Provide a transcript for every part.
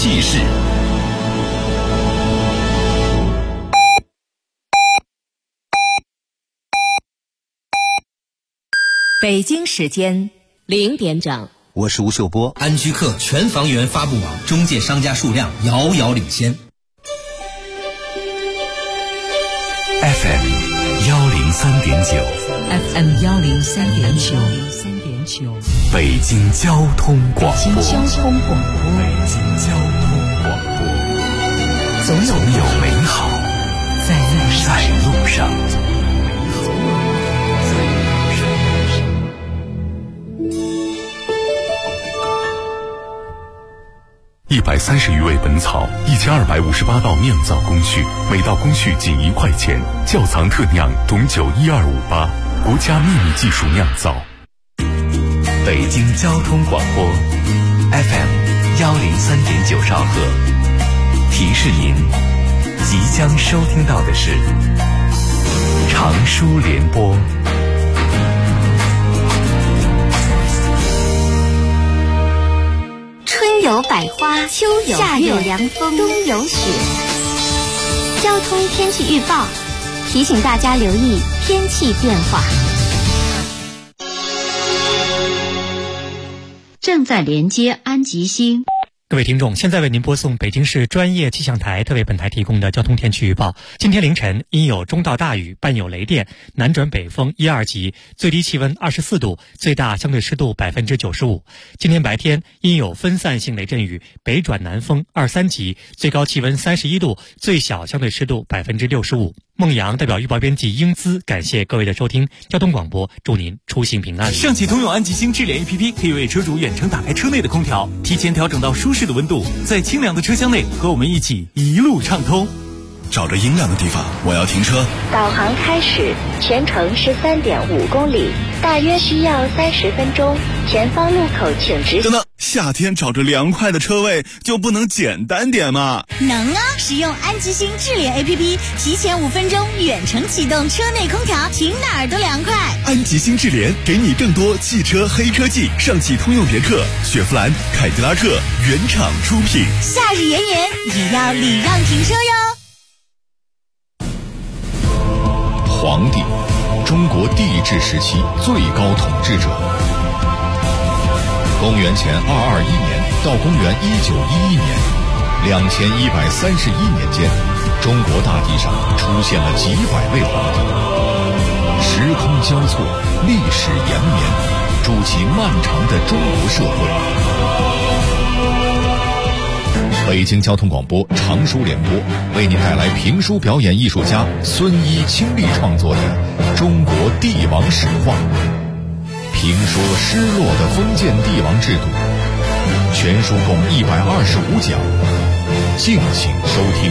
记事。 北京时间0点整， 我是吴秀波。 安居客全房源发布网中介商家数量遥遥领先。 FM 103.9 FM 103.9， 北京交通广播。 北京交通广播，总有美好在路上。130余味本草，1258道酿造工序，每道工序仅1块钱。窖藏特酿董酒12588，国家秘密技术酿造。北京交通广播 FM 103.9兆赫，提示您即将收听到的是长舒联播。 春有百花，秋有夏有凉风，冬有雪。交通天气预报提醒大家留意天气变化。 正在连接安吉星。 各位听众，现在为您播送北京市专业气象台特为本台提供的交通天气预报。今天凌晨阴有中到大雨，伴有雷电，南转北风1、2级，最低气温24度，最大相对湿度95%。今天白天阴有分散性雷阵雨，北转南风2、3级，最高气温31度，最小相对湿度65%。孟阳代表预报编辑英姿感谢各位的收听，交通广播祝您出行平安。 上汽通用安吉星智联 APP 可以为车主远程打开车内的空调，提前调整到舒适的温度，在清凉的车厢内和我们一起一路畅通。 找着阴凉的地方，我要停车。 导航开始，全程13.5公里，大约需要30分钟。前方路口请直行。 等等，夏天找着凉快的车位就不能简单点吗？ 能啊！使用安吉星智联 APP， 提前5分钟远程启动车内空调，停哪儿都凉快。 安吉星智联给你更多汽车黑科技，上汽通用别克、雪佛兰、凯迪拉克原厂出品。 夏日炎炎也要礼让停车哟。 皇帝，中国帝制时期最高统治者。公元前221年到公元1911年，2131年间，中国大地上出现了几百位皇帝，时空交错，历史延绵，筑起漫长的中国社会。北京交通广播长舒联播为您带来评书表演艺术家孙一倾力创作的《中国帝王史话》，评说失落的封建帝王制度，全书共125讲，敬请收听。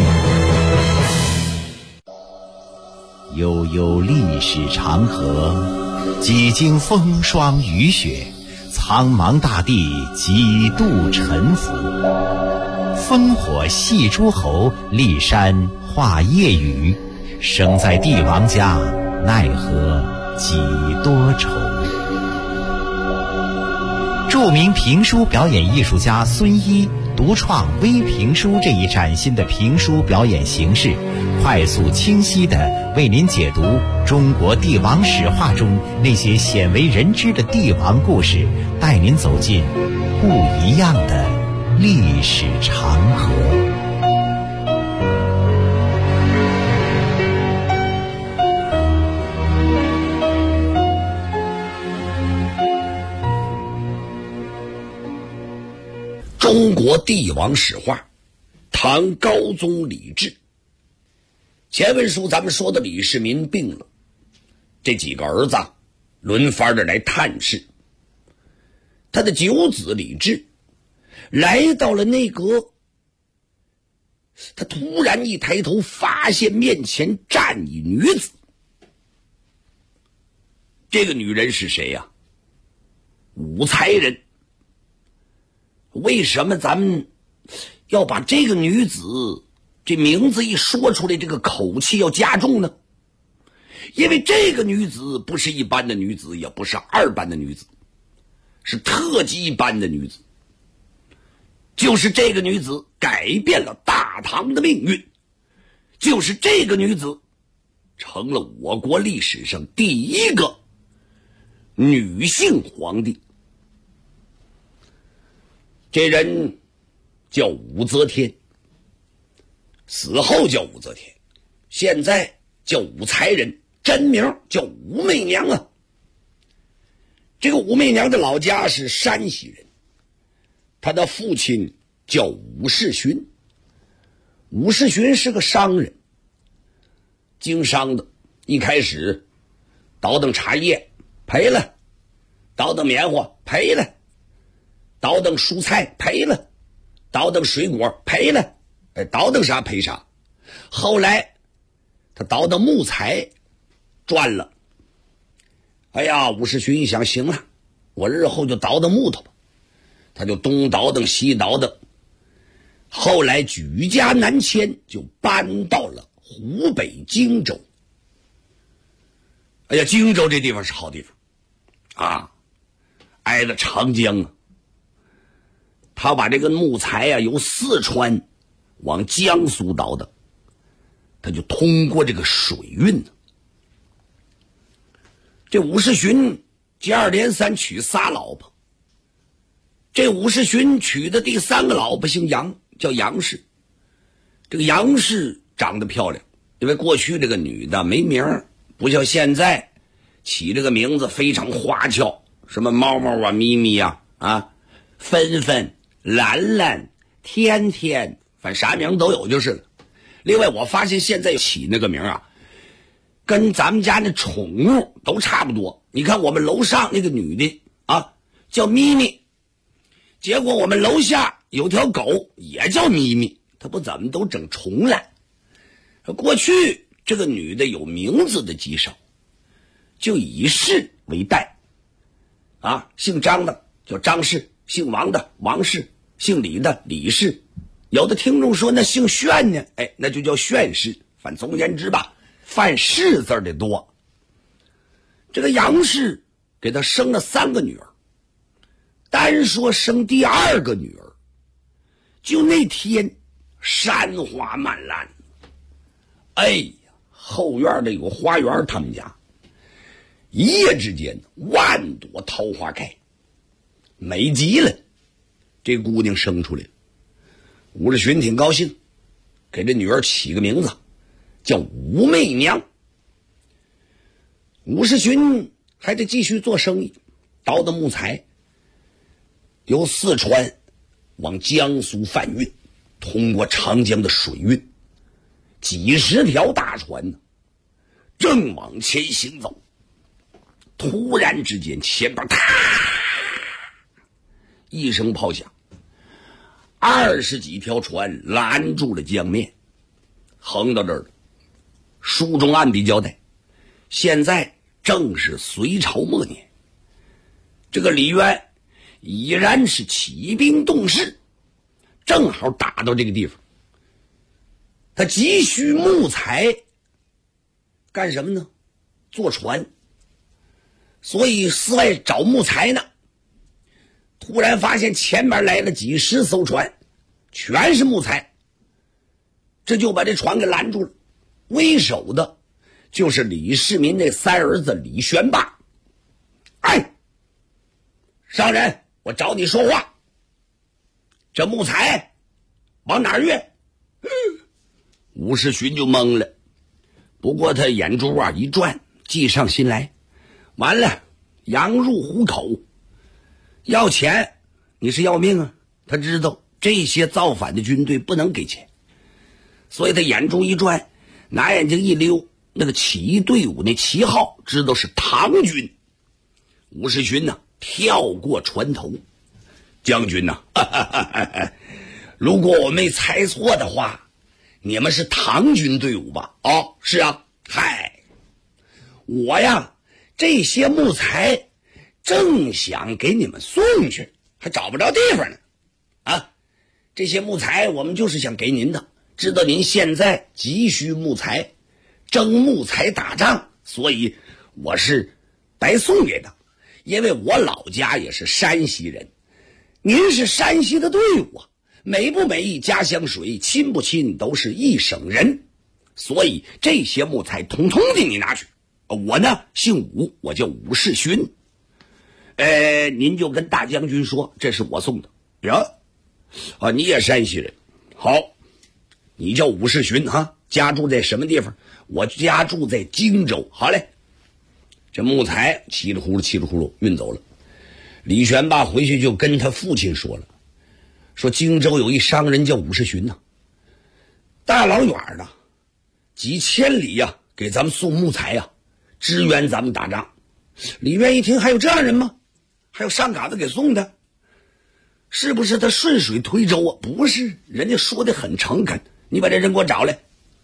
悠悠历史长河，几经风霜雨雪，苍茫大地几度沉浮。烽火戏诸侯，骊山画夜雨，生在帝王家，奈何几多愁。著名评书表演艺术家孙一独创微评书这一崭新的评书表演形式，快速清晰地为您解读中国帝王史话中那些鲜为人知的帝王故事，带您走进不一样的历史长河。 中国帝王史话，唐高宗李治。前文书咱们说的李世民病了，这几个儿子轮番的来探视。他的九子李治来到了内阁，他突然一抬头，发现面前站一女子。这个女人是谁呀？武才人。为什么咱们要把这个女子这名字一说出来，这个口气要加重呢？因为这个女子不是一般的女子，也不是二般的女子，是特级一般的女子。 就是这个女子改变了大唐的命运，就是这个女子成了我国历史上第一个女性皇帝。这人叫武则天，死后叫武则天，现在叫武才人，真名叫武媚娘啊。这个武媚娘的老家是山西人，她的父亲叫武士勋，武士勋是个商人，经商的，一开始倒腾茶叶赔了，倒腾棉花赔了，倒腾蔬菜赔了，倒腾水果赔了，倒腾啥赔啥。后来他倒腾木材赚了，哎呀，武士勋一想，行了，我日后就倒腾木头吧，他就东倒腾西倒腾，后来举家南迁，就搬到了湖北荆州。哎呀，荆州这地方是好地方啊，挨着长江啊。他把这个木材啊由四川往江苏倒腾，他就通过这个水运。这武士勋接二连三娶仨老婆，这武士勋娶的第3个老婆姓杨，叫杨氏。这个杨氏长得漂亮，因为过去这个女的没名，不像现在起这个名字非常花俏，什么猫猫啊、咪咪啊、芬芬、兰兰、天天，反正啥名都有就是了。另外我发现现在起那个名啊，跟咱们家那宠物都差不多。你看我们楼上那个女的啊叫咪咪，结果我们楼下有条狗也叫咪咪，它不怎么都整重了。过去这个女的有名字的极少，就以氏为代啊，姓张的叫张氏，姓王的王氏，姓李的李氏。有的听众说那姓炫呢，那就叫炫氏。反正总而言之吧，犯氏字的多。这个杨氏给他生了3个女儿，单说生第2个女儿，就那天山花漫烂，哎呀，后院的有个花园，他们家一夜之间万朵桃花开，美极了。这姑娘生出来了，武士勋挺高兴，给这女儿起个名字叫武媚娘。武士勋还得继续做生意，倒腾木材，由四川往江苏贩运，通过长江的水运，几十条大船呢，正往前行走。突然之间，前边一声炮响，20几条船拦住了江面，横到这儿了。书中暗笔交代，现在正是隋朝末年，这个李渊已然是起兵动势，正好打到这个地方。他急需木材干什么呢？坐船，所以四外找木材呢。突然发现前面来了几10艘船，全是木材，这就把这船给拦住了。为首的就是李世民那3儿子李玄霸。哎，商人，我找你说话，这木材往哪儿运？武士勋就懵了，不过他眼珠一转，计上心来，完了，羊入虎口，要钱你是要命啊。他知道这些造反的军队不能给钱，所以他眼珠一转，拿眼睛一溜，那个起义队伍那旗号知道是唐军。武士勋呢跳过船头，将军呢如果我没猜错的话，你们是唐军队伍吧？哦，是啊。嗨，我呀这些木材正想给你们送去，还找不着地方呢。这些木材我们就是想给您的，知道您现在急需木材，征木材打仗，所以我是白送给的。因为我老家也是山西人，您是山西的队伍啊， 美不美家乡水，亲不亲都是一省人。所以这些木材统统的你拿去。我呢姓武，我叫武世勋。您就跟大将军说这是我送的。呀，你也山西人，好，你叫武世勋哈，家住在什么地方？我家住在荆州。好嘞，这木材稀里呼噜运走了。李玄霸回去就跟他父亲说了，说荆州有一商人叫武世勋呐，大老远的几千里呀，给咱们送木材呀，支援咱们打仗。李渊一听，还有这样人吗？还有上嘎子给送的？是不是他顺水推舟啊？不是，人家说的很诚恳。你把这人给我找来。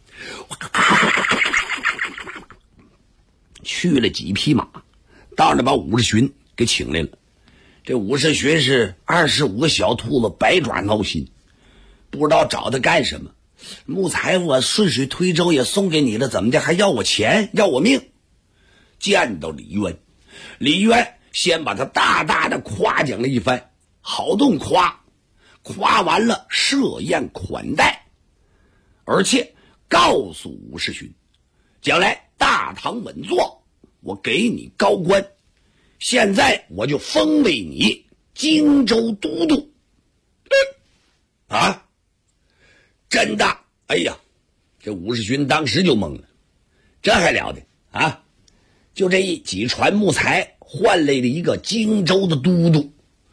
去了几匹马，到那把武世勋给请来了。这武世勋是25个小兔子，百爪挠心，不知道找他干什么。木材我顺水推舟也送给你了，怎么的还要我钱要我命？见到李渊，李渊先把他大大的夸奖了一番，好动夸完了设宴款待，而且告诉武世勋，将来大唐稳坐，我给你高官，现在我就封为你荆州都督。啊，真的？哎呀，这武世勋当时就懵了，这还了得啊！就这几船木材换来了一个荆州的都督。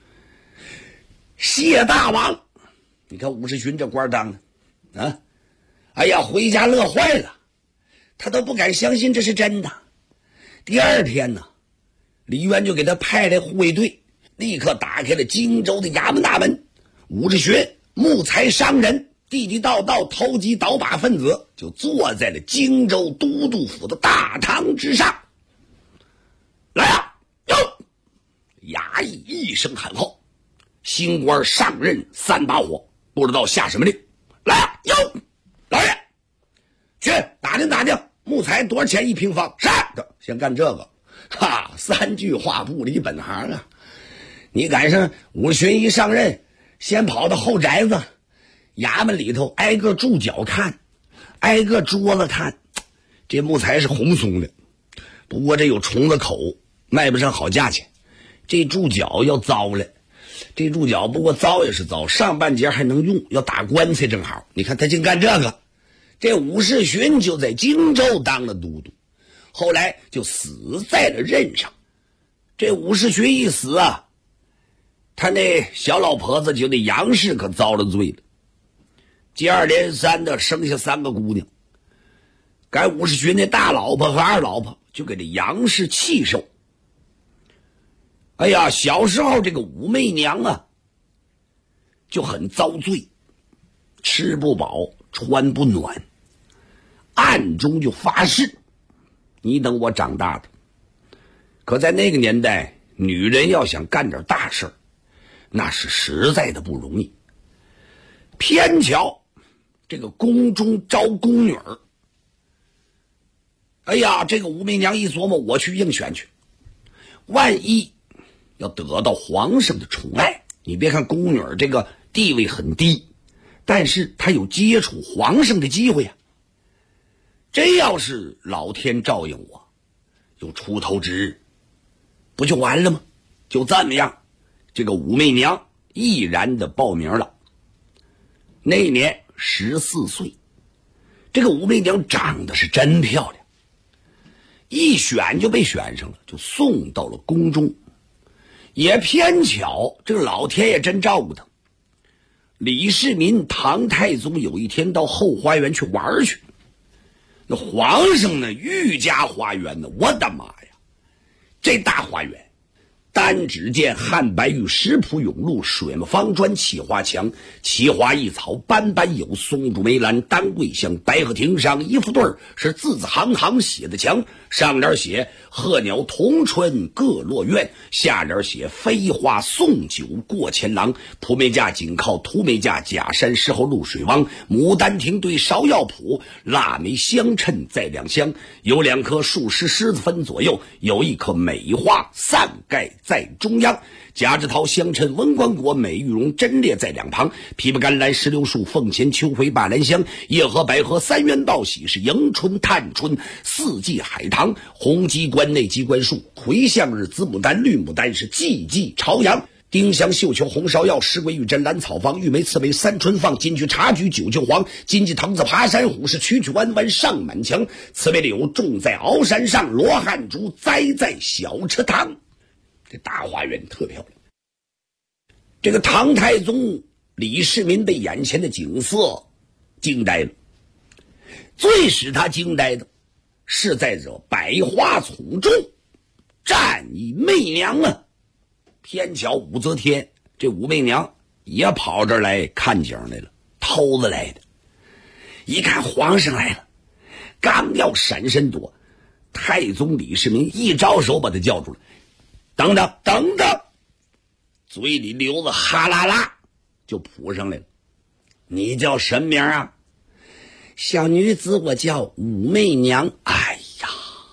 谢大王，你看武世勋这官当的啊，哎呀，回家乐坏了，他都不敢相信这是真的。第二天呢，李渊就给他派来护卫队，立刻打开了荆州的衙门大门。武世勋木材商人地地道道投机倒把分子就坐在了荆州都督府的大堂之上。来啊，哟！衙役一声喊号，新官上任3把火，不知道下什么令。来啊，哟！老爷，去打听木材多少钱1平方？是的，先干这个。哈，3句话不离本行啊！你赶上武世勋一上任，先跑到后宅子衙门里头，挨个柱脚看，挨个桌子看，这木材是红松的，不过这有虫子口，卖不上好价钱。这柱脚要糟了，这柱脚不过糟也是糟，上半截还能用，要打棺材正好。你看他净干这个。这武世勋就在荆州当了都督，后来就死在了任上。这武世勋一死啊，他那小老婆子就那杨氏可遭了罪了，接二连三的生下3个姑娘。该武世勋那大老婆和二老婆就给这杨氏气受。哎呀，小时候这个武媚娘啊就很遭罪，吃不饱穿不暖，暗中就发誓，你等我长大的。可在那个年代，女人要想干点大事那是实在的不容易。偏巧这个宫中招宫女儿，哎呀，这个武媚娘一琢磨，我去应选去，万一要得到皇上的宠爱。你别看宫女儿这个地位很低，但是她有接触皇上的机会呀。真要是老天照应我，有出头之日，不就完了吗？就这么样，这个武媚娘毅然的报名了。那年14岁，这个武媚娘长得是真漂亮，一选就被选上了，就送到了宫中。也偏巧，这个老天爷真照顾他。李世民唐太宗有一天到后花园去玩去，那皇上呢御家花园呢，我的妈呀，这大花园，单只见汉白玉石铺甬路，水木方砖砌花墙，奇花异草斑斑有，松竹梅兰丹桂香，白鹤亭上一副对儿，是字字行行写的墙，上联写鹤鸟同春各落院，下联写飞花送酒过前廊，蒲梅架紧靠涂梅架，假山石后露水汪，牡丹亭对芍药圃，腊梅相衬在两厢，有2棵树石狮子分左右，有1棵梅花散盖在中央，贾志涛、香陈、文光国、美玉荣阵列在两旁，枇杷甘蓝、石榴树、凤前、秋槐、八兰香、叶荷、百合、三元报喜是迎春、探春、四季海棠、红鸡冠、内鸡冠树、葵向日、紫牡丹、绿牡丹是季季朝阳。丁香、绣球、红芍药、石桂、玉针、兰草坊、玉梅、刺梅、三春放、金桔、茶菊、九球黄、金桔、藤子、爬山虎是曲曲弯弯上满墙，刺梅柳种在鳌山上，罗汉竹栽在小池塘。这大花园特漂亮。这个唐太宗李世民被眼前的景色惊呆了，最使他惊呆的是在这百花丛中站一媚娘啊。偏巧武则天这武媚娘也跑这儿来看景来了，偷子来的。一看皇上来了，刚要闪身躲，太宗李世民一招手把他叫住了。等等等等，嘴里流子哈啦啦就扑上来了。你叫什么名啊？小女子我叫武媚娘。哎呀，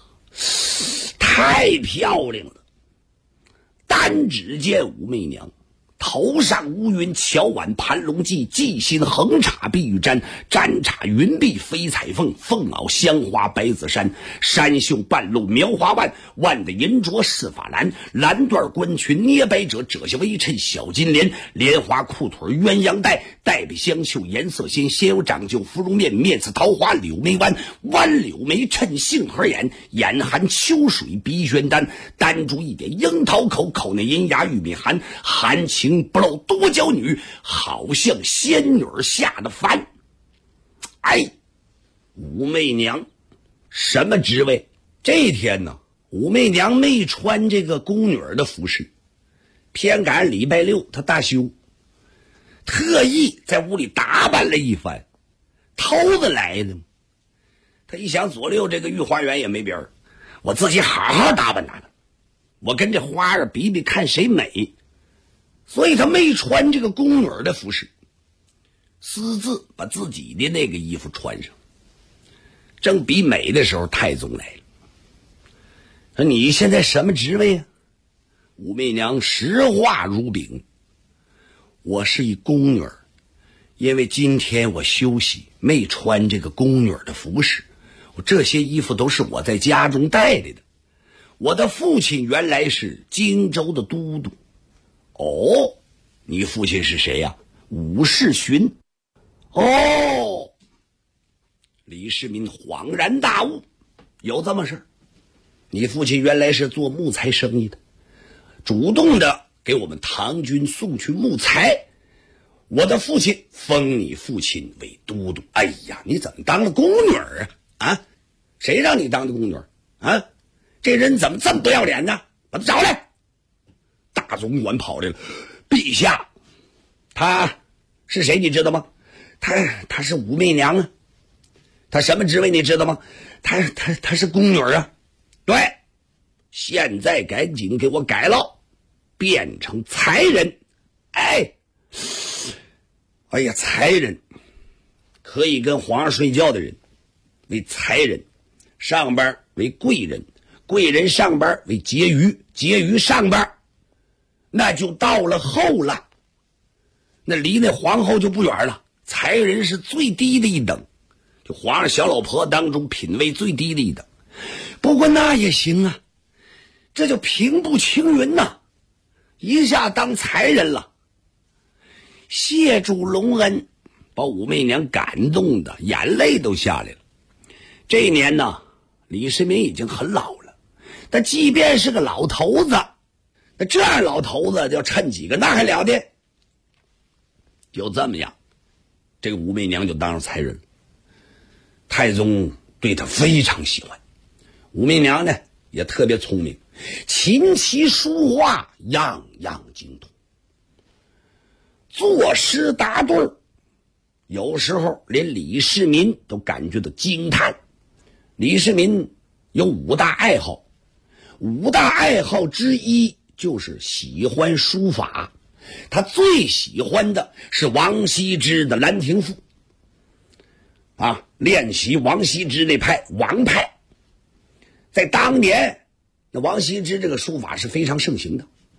太漂亮了。单只见武媚娘头上乌云，巧挽盘龙髻，髻心横插碧玉簪，簪插云碧飞彩凤，凤袄香花白紫衫，山袖半露描花腕，腕的银镯饰法蓝，蓝缎冠裙捏白褶，褶下微衬小金莲，莲花裤腿鸳鸯带，带被香绣颜色鲜，先有长就芙蓉面，面似桃花柳眉弯，弯柳眉衬杏核眼，眼含秋水鼻宣丹，丹珠一点樱桃口，口内银牙玉米含，含情不露多娇女，好像仙女下的凡。哎，武媚娘什么职位？这天呢，武媚娘没穿这个宫女的服饰，偏赶礼拜六她大休，特意在屋里打扮了一番。偷子来的，他一想左右这个御花园也没别人，我自己好好打扮打扮，我跟这花儿比比看谁美。所以他没穿这个宫女的服饰，私自把自己的那个衣服穿上。正比美的时候，太宗来了，说你现在什么职位啊？武媚娘实话如饼，我是一宫女，因为今天我休息，没穿这个宫女的服饰，这些衣服都是我在家中带来的。我的父亲原来是荆州的都督。哦，你父亲是谁呀？武士勋。哦，李世民恍然大悟，有这么事儿。你父亲原来是做木材生意的，主动的给我们唐军送去木材，我的父亲封你父亲为都督。哎呀，你怎么当了宫女啊？啊，谁让你当的宫女啊？这人怎么这么不要脸呢？把他找来。大总管跑来了，陛下，他是谁你知道吗？他是武媚娘啊。他什么职位你知道吗？他是宫女啊。对，现在赶紧给我改了，变成才人。哎呀，才人可以跟皇上睡觉的人为才人，上班为贵人，贵人上班为婕妤，婕妤上班那就到了后了，那离那皇后就不远了。才人是最低的一等，就皇上小老婆当中品位最低的一等。不过那也行啊，这就平步青云呐，一下当才人了。谢主隆恩，把武媚娘感动的眼泪都下来了。这一年呢，李世民已经很老了，但即便是个老头子，那这样老头子就趁几个那还了得。就这么样，这个武媚娘就当上才人了。太宗对她非常喜欢。武媚娘呢也特别聪明，琴棋书画样样精通，作诗答对，有时候连李世民都感觉到惊叹。李世民有5大爱好，5大爱好之一就是喜欢书法。他最喜欢的是王羲之的《兰亭赋》啊，练习王羲之那派王派。在当年，那王羲之这个书法是非常盛行的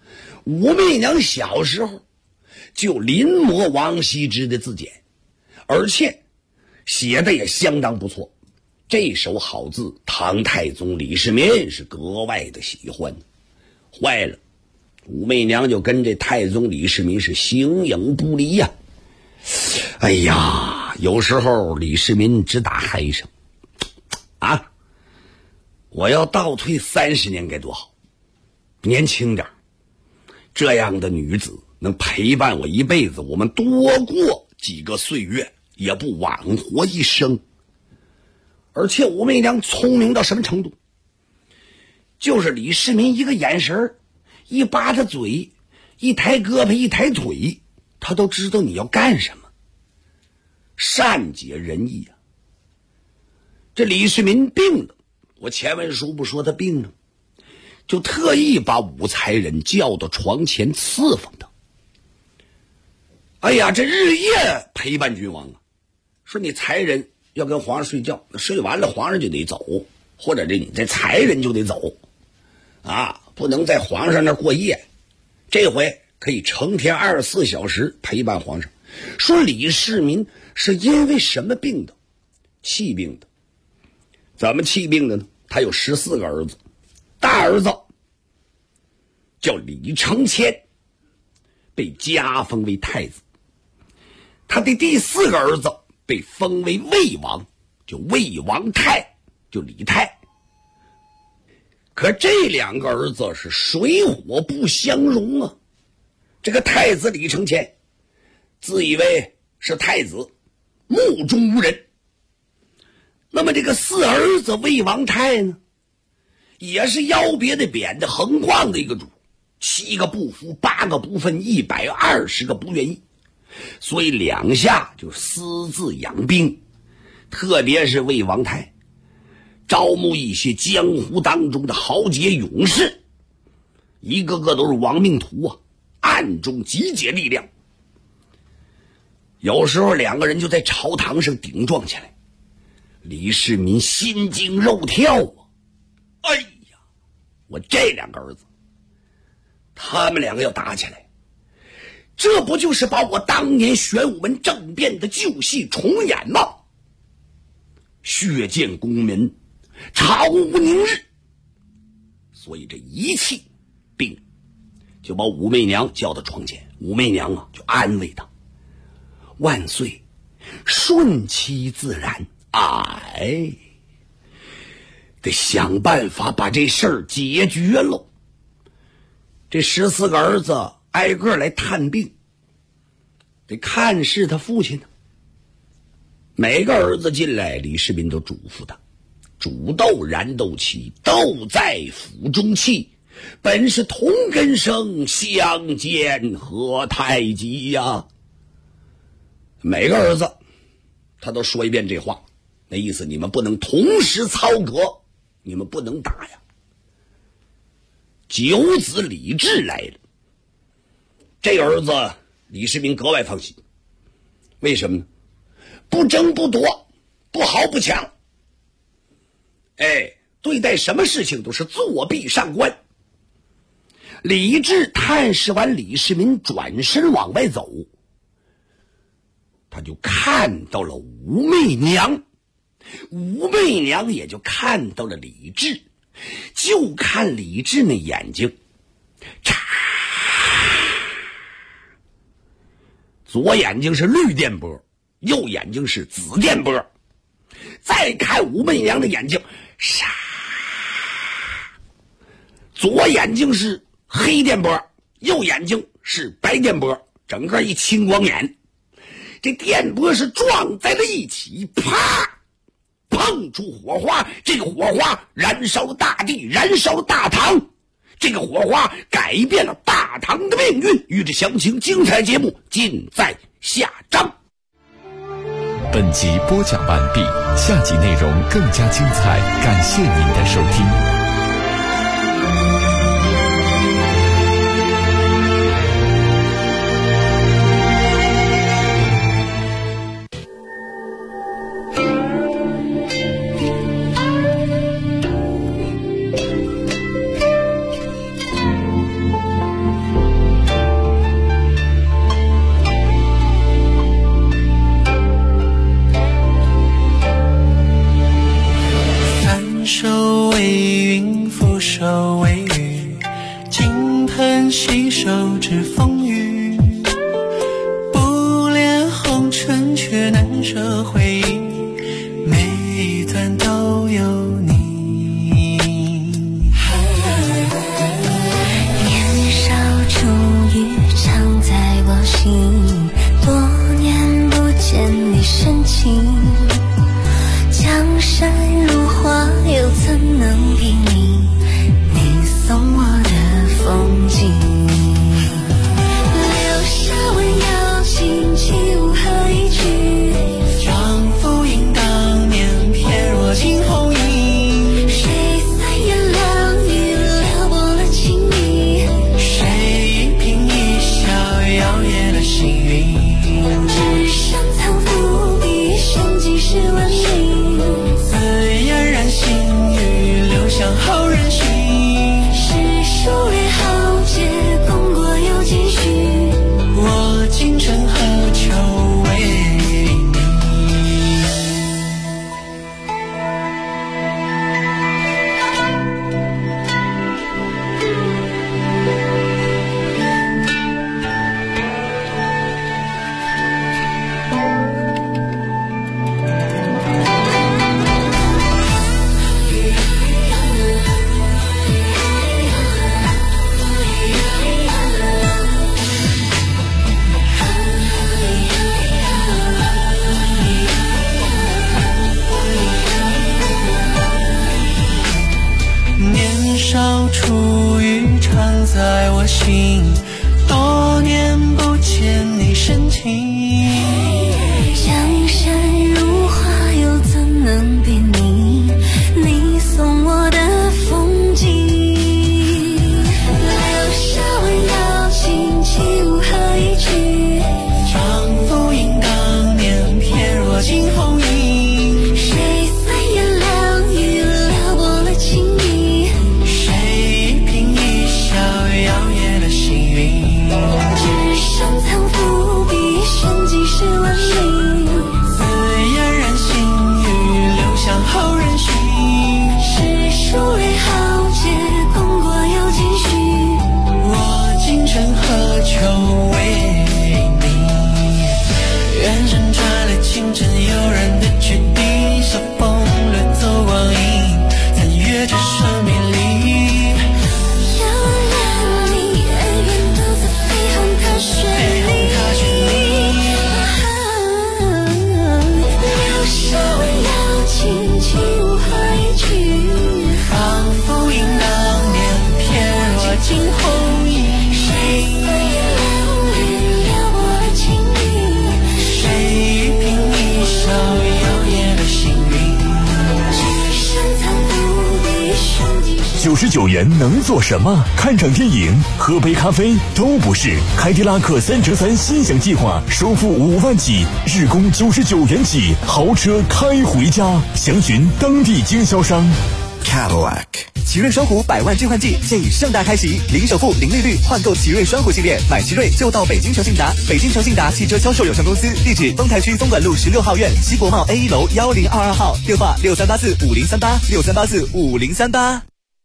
武媚娘小时候就临摹王羲之的字简，而且写的也相当不错。这手好字，唐太宗李世民是格外的喜欢。坏了，武媚娘就跟这太宗李世民是形影不离呀。哎呀，有时候李世民直打嗨声啊！我要倒退30年该多好，年轻点，这样的女子能陪伴我一辈子，我们多过几个岁月也不枉活一生。而且武媚娘聪明到什么程度？就是李世民一个眼神，一扒着嘴，一抬胳膊一抬腿，他都知道你要干什么，善解人意啊。这李世民病了，我前文书不说他病了，就特意把武才人叫到床前伺候他。哎呀，这日夜陪伴君王啊！说你才人要跟皇上睡觉，睡完了皇上就得走，或者你这才人就得走啊，不能在皇上那过夜。这回可以成天24小时陪伴皇上。说李世民是因为什么病的？气病的。怎么气病的呢？他有14个儿子，大儿子叫李承乾，被加封为太子。他的第4个儿子被封为魏王，就魏王泰，就李泰。可这2个儿子是水火不相容啊。这个太子李承乾自以为是太子，目中无人。那么这个4儿子魏王泰呢，也是腰别的扁的横晃的一个主，7个不服，8个不忿，120个不愿意，所以2下就私自养兵。特别是魏王泰招募一些江湖当中的豪杰勇士，一个个都是亡命徒啊，暗中集结力量。有时候2个人就在朝堂上顶撞起来，李世民心惊肉跳啊！哎呀，我这2个儿子，他们2个要打起来，这不就是把我当年玄武门政变的旧戏重演吗？血溅宫门，朝无宁日。所以这一气病，就把武媚娘叫到床前。武媚娘啊，就安慰他：万岁，顺其自然。哎，得想办法把这事儿解决喽。这14个儿子挨个来探病，得看视他父亲呢。每个儿子进来，李世民都嘱咐他：煮豆燃豆萁，豆在釜中泣，本是同根生，相煎何太急呀。每个儿子他都说一遍这话，那意思你们不能同时操戈，你们不能打呀。9子李治来了，这个儿子李世民格外放心。为什么呢？不争不夺，不豪不强，哎，对待什么事情都是作壁上观。李治探视完李世民，转身往外走，他就看到了武媚娘，武媚娘也就看到了李治，就看李治那眼睛，嚓，左眼睛是绿电波，右眼睛是紫电波，再看武媚娘的眼睛，杀，左眼睛是黑电波，右眼睛是白电波，整个一青光眼。这电波是撞在了一起，啪，碰出火花，这个火花燃烧了大地，燃烧了大唐，这个火花改变了大唐的命运。欲知详情，精彩节目尽在下章。 本集播讲完毕，下集内容更加精彩，感谢您的收听。 手为雨，金盆洗手知风雨，不恋红尘却难舍回忆，每一段都有你。 年少初遇常在我心，多年不见你深情，江山如画又怎能比拟你送我的风景，留下温柔情起无何一句， 丈夫应当年翩若惊鸿影， 谁三言两语撩拨了情意， 谁一颦一笑摇曳了星云， 纸上藏伏笔宣几世文明， 自嫣然心语流向后人寻， 是数列豪杰功过有几许， 我今生何求为你。年少初遇常在我心，多年不见你深情， 江山如画又怎能比拟你送我的风景，留下温柔情起无何一句， 丈夫应当年翩若惊鸿影， 谁三言两语撩拨了情意， 谁一颦一笑摇曳了星云， 纸上藏伏笔宣几世文明， 自嫣然心语流向后人寻， 是数列豪杰功过有几许， 我今生何求为你。远山传来清晨悠然的决定，晓风掠走光阴，残月之生命里， 遥远离恩怨都在飞航踏雪里，留下温柔情起无何一句， 仿佛应当年翩若惊鸿影， 谁三言两语撩拨了情意， 谁一颦一笑摇曳了星云， 纸上藏伏笔宣几世。 99元能做什么？看场电影、喝杯咖啡都不是。凯迪拉克3乘3心享计划，首付5万起，日供99元起，豪车开回家。详询当地经销商。 Cadillac 奇瑞双虎100万置换季现已盛大开启，零首付、零利率换购奇瑞双虎系列，买奇瑞就到北京诚信达。北京诚信达汽车销售有限公司，地址丰台区东莞路16号院西国贸 A1 楼1022号，电话63845038，63845038。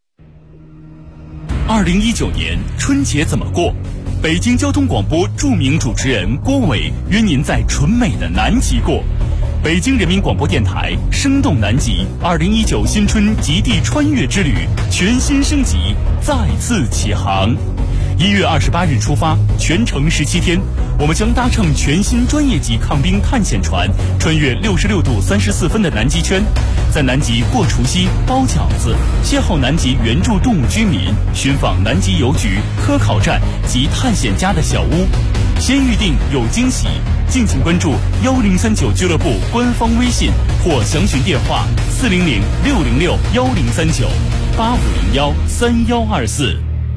2019年春节怎么过？北京交通广播著名主持人郭伟约您在纯美的南极过。北京人民广播电台生动南极2019新春极地穿越之旅全新升级，再次起航。1月28日出发，全程17天，我们将搭乘全新专业级抗冰探险船，穿越66度34分的南极圈，在南极过除夕、包饺子，邂逅南极原住动物居民，寻访南极邮局、科考站及探险家的小屋。先预定有惊喜，敬请关注1039俱乐部官方微信或详询电话400-606-1039-8501-3124。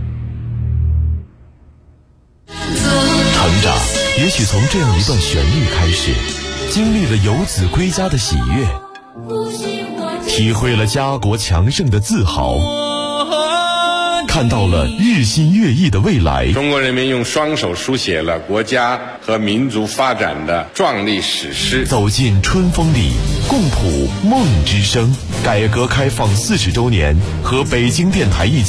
成长也许从这样一段旋律开始，经历了游子归家的喜悦，体会了家国强盛的自豪，看到了日新月异的未来。 中国人民用双手书写了国家和民族发展的壮丽史诗。 走进春风里，共谱梦之声。改革开放40周年，和北京电台一起